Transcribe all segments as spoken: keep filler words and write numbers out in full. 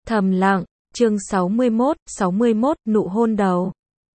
Thầm lặng, chương sáu mươi mốt, sáu mươi mốt, nụ hôn đầu.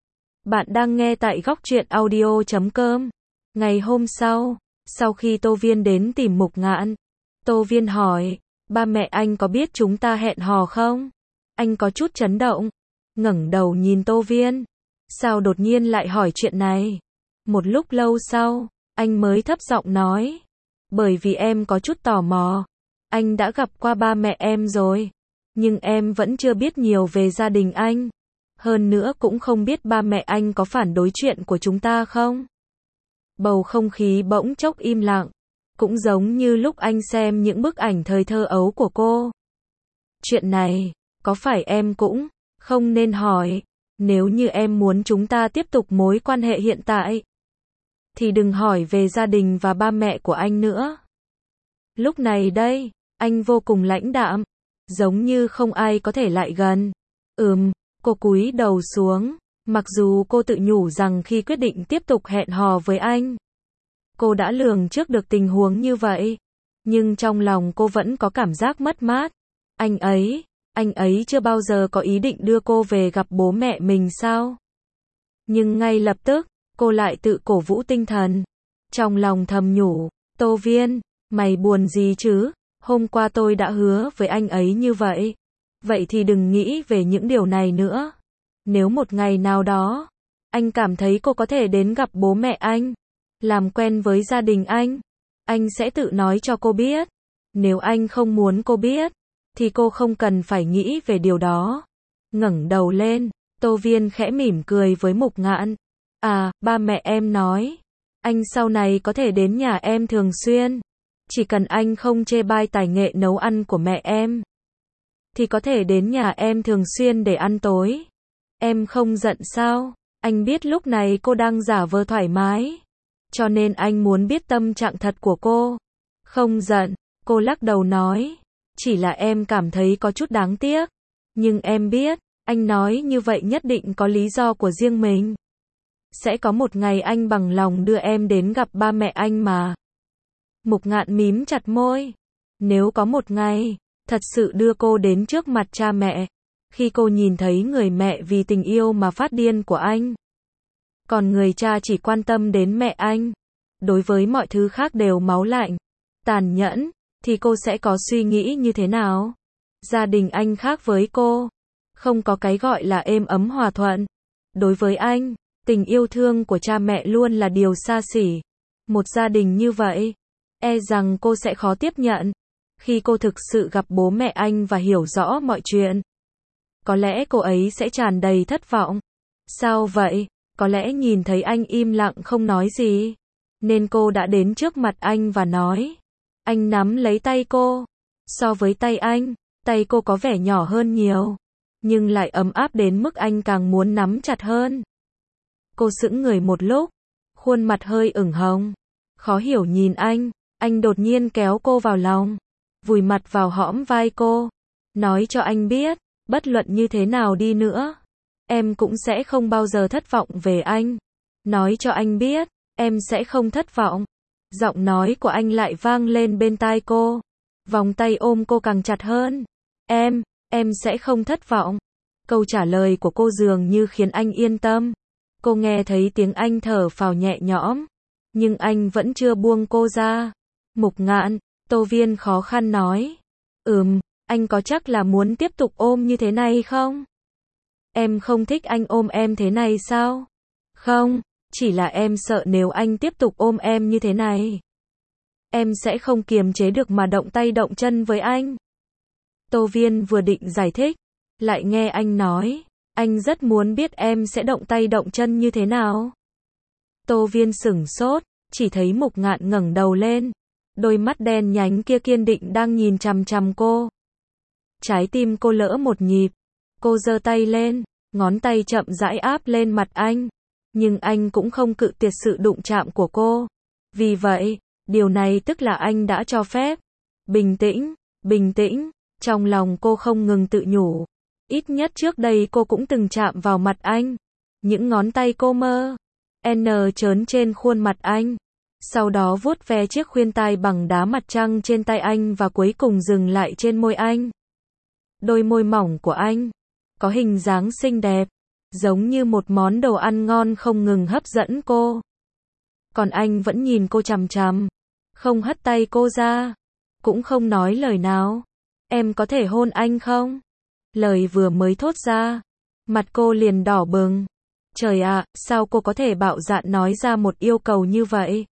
Bạn đang nghe tại góc truyện audio chấm com. Ngày hôm sau, sau khi Tô Viên đến tìm Mục Ngạn, Tô Viên hỏi, ba mẹ anh có biết chúng ta hẹn hò không? Anh có chút chấn động, ngẩng đầu nhìn Tô Viên. Sao đột nhiên lại hỏi chuyện này? Một lúc lâu sau, anh mới thấp giọng nói, bởi vì em có chút tò mò. Anh đã gặp qua ba mẹ em rồi, nhưng em vẫn chưa biết nhiều về gia đình anh. Hơn nữa cũng không biết ba mẹ anh có phản đối chuyện của chúng ta không? Bầu không khí bỗng chốc im lặng, cũng giống như lúc anh xem những bức ảnh thời thơ ấu của cô. Chuyện này, có phải em cũng không nên hỏi? Nếu như em muốn chúng ta tiếp tục mối quan hệ hiện tại, thì đừng hỏi về gia đình và ba mẹ của anh nữa. Lúc này đây, anh vô cùng lãnh đạm, giống như không ai có thể lại gần. Ừm, cô cúi đầu xuống, mặc dù cô tự nhủ rằng khi quyết định tiếp tục hẹn hò với anh, cô đã lường trước được tình huống như vậy, nhưng trong lòng cô vẫn có cảm giác mất mát. Anh ấy, anh ấy chưa bao giờ có ý định đưa cô về gặp bố mẹ mình sao? Nhưng ngay lập tức, cô lại tự cổ vũ tinh thần. Trong lòng thầm nhủ, Tô Viên, mày buồn gì chứ? Hôm qua tôi đã hứa với anh ấy như vậy. Vậy thì đừng nghĩ về những điều này nữa. Nếu một ngày nào đó, anh cảm thấy cô có thể đến gặp bố mẹ anh, làm quen với gia đình anh, anh sẽ tự nói cho cô biết. Nếu anh không muốn cô biết, thì cô không cần phải nghĩ về điều đó. Ngẩng đầu lên, Tô Viên khẽ mỉm cười với Mục Ngạn. À, ba mẹ em nói, anh sau này có thể đến nhà em thường xuyên. Chỉ cần anh không chê bai tài nghệ nấu ăn của mẹ em, thì có thể đến nhà em thường xuyên để ăn tối. Em không giận sao? Anh biết lúc này cô đang giả vờ thoải mái, cho nên anh muốn biết tâm trạng thật của cô. Không giận, cô lắc đầu nói, chỉ là em cảm thấy có chút đáng tiếc. Nhưng em biết, anh nói như vậy nhất định có lý do của riêng mình. Sẽ có một ngày anh bằng lòng đưa em đến gặp ba mẹ anh mà. Mục Ngạn mím chặt môi. Nếu có một ngày, thật sự đưa cô đến trước mặt cha mẹ, khi cô nhìn thấy người mẹ vì tình yêu mà phát điên của anh, còn người cha chỉ quan tâm đến mẹ anh, đối với mọi thứ khác đều máu lạnh, tàn nhẫn, thì cô sẽ có suy nghĩ như thế nào? Gia đình anh khác với cô, không có cái gọi là êm ấm hòa thuận. Đối với anh, tình yêu thương của cha mẹ luôn là điều xa xỉ. Một gia đình như vậy, e rằng cô sẽ khó tiếp nhận. Khi cô thực sự gặp bố mẹ anh và hiểu rõ mọi chuyện, có lẽ cô ấy sẽ tràn đầy thất vọng. Sao vậy? Có lẽ nhìn thấy anh im lặng không nói gì, nên cô đã đến trước mặt anh và nói. Anh nắm lấy tay cô. So với tay anh, tay cô có vẻ nhỏ hơn nhiều, nhưng lại ấm áp đến mức anh càng muốn nắm chặt hơn. Cô sững người một lúc, khuôn mặt hơi ửng hồng, khó hiểu nhìn anh. Anh đột nhiên kéo cô vào lòng, vùi mặt vào hõm vai cô, nói cho anh biết, bất luận như thế nào đi nữa, em cũng sẽ không bao giờ thất vọng về anh. Nói cho anh biết, em sẽ không thất vọng. Giọng nói của anh lại vang lên bên tai cô, vòng tay ôm cô càng chặt hơn. Em, em sẽ không thất vọng. Câu trả lời của cô dường như khiến anh yên tâm. Cô nghe thấy tiếng anh thở phào nhẹ nhõm, nhưng anh vẫn chưa buông cô ra. Mục Ngạn, Tô Viên khó khăn nói. Ừm, anh có chắc là muốn tiếp tục ôm như thế này không? Em không thích anh ôm em thế này sao? Không, chỉ là em sợ nếu anh tiếp tục ôm em như thế này, em sẽ không kiềm chế được mà động tay động chân với anh. Tô Viên vừa định giải thích, lại nghe anh nói, anh rất muốn biết em sẽ động tay động chân như thế nào. Tô Viên sửng sốt, chỉ thấy Mục Ngạn ngẩng đầu lên. Đôi mắt đen nhánh kia kiên định đang nhìn chằm chằm cô. Trái tim cô lỡ một nhịp. Cô giơ tay lên, ngón tay chậm rãi áp lên mặt anh. Nhưng anh cũng không cự tuyệt sự đụng chạm của cô. Vì vậy, điều này tức là anh đã cho phép. Bình tĩnh, bình tĩnh, trong lòng cô không ngừng tự nhủ. Ít nhất trước đây cô cũng từng chạm vào mặt anh. Những ngón tay cô mơ N trớn trên khuôn mặt anh. Sau đó vuốt ve chiếc khuyên tai bằng đá mặt trăng trên tay anh và cuối cùng dừng lại trên môi anh. Đôi môi mỏng của anh có hình dáng xinh đẹp, giống như một món đồ ăn ngon không ngừng hấp dẫn cô. Còn anh vẫn nhìn cô chằm chằm, không hất tay cô ra, cũng không nói lời nào. Em có thể hôn anh không? Lời vừa mới thốt ra, mặt cô liền đỏ bừng. Trời ạ, sao cô có thể bạo dạn nói ra một yêu cầu như vậy?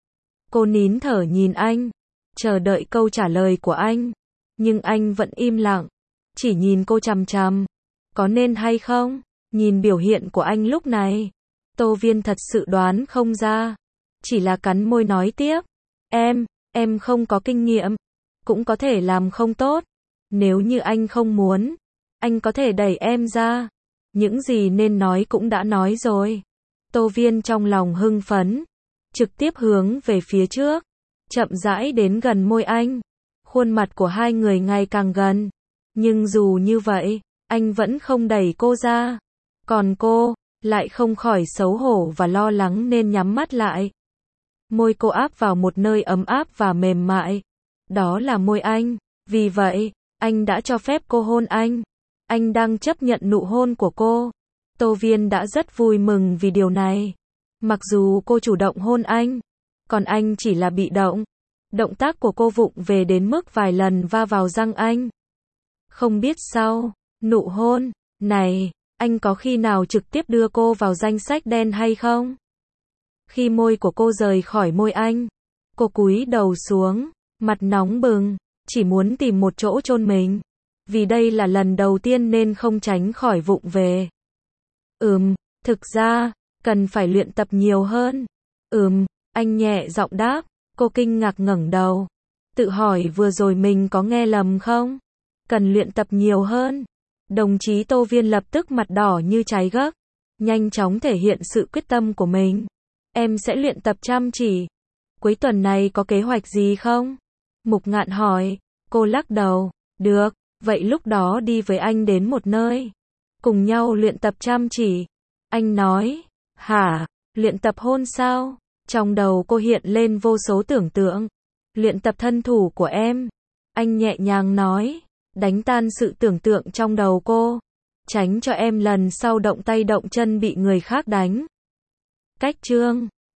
Cô nín thở nhìn anh, chờ đợi câu trả lời của anh, nhưng anh vẫn im lặng, chỉ nhìn cô chằm chằm. Có nên hay không? Nhìn biểu hiện của anh lúc này, Tô Viên thật sự đoán không ra, chỉ là cắn môi nói tiếp. Em, em không có kinh nghiệm, cũng có thể làm không tốt. Nếu như anh không muốn, anh có thể đẩy em ra. Những gì nên nói cũng đã nói rồi. Tô Viên trong lòng hưng phấn, trực tiếp hướng về phía trước, chậm rãi đến gần môi anh. Khuôn mặt của hai người ngày càng gần, nhưng dù như vậy, anh vẫn không đẩy cô ra. Còn cô, lại không khỏi xấu hổ và lo lắng nên nhắm mắt lại. Môi cô áp vào một nơi ấm áp và mềm mại. Đó là môi anh. Vì vậy, anh đã cho phép cô hôn anh. Anh đang chấp nhận nụ hôn của cô. Tô Viên đã rất vui mừng vì điều này. Mặc dù cô chủ động hôn anh, còn anh chỉ là bị động. Động tác của cô vụng về đến mức vài lần va vào răng anh. Không biết sau nụ hôn này, anh có khi nào trực tiếp đưa cô vào danh sách đen hay không? Khi môi của cô rời khỏi môi anh, cô cúi đầu xuống, mặt nóng bừng, chỉ muốn tìm một chỗ chôn mình. Vì đây là lần đầu tiên nên không tránh khỏi vụng về. Ừm, thực ra, cần phải luyện tập nhiều hơn. Ừm, anh nhẹ giọng đáp. Cô kinh ngạc ngẩng đầu, tự hỏi vừa rồi mình có nghe lầm không? Cần luyện tập nhiều hơn. Đồng chí Tô Viên lập tức mặt đỏ như trái gấc, nhanh chóng thể hiện sự quyết tâm của mình. Em sẽ luyện tập chăm chỉ. Cuối tuần này có kế hoạch gì không? Mục Ngạn hỏi. Cô lắc đầu. Được, vậy lúc đó đi với anh đến một nơi, cùng nhau luyện tập chăm chỉ. Anh nói. Hả? Luyện tập hôn sao? Trong đầu cô hiện lên vô số tưởng tượng. Luyện tập thân thủ của em. Anh nhẹ nhàng nói, đánh tan sự tưởng tượng trong đầu cô. Tránh cho em lần sau động tay động chân bị người khác đánh. Cách chương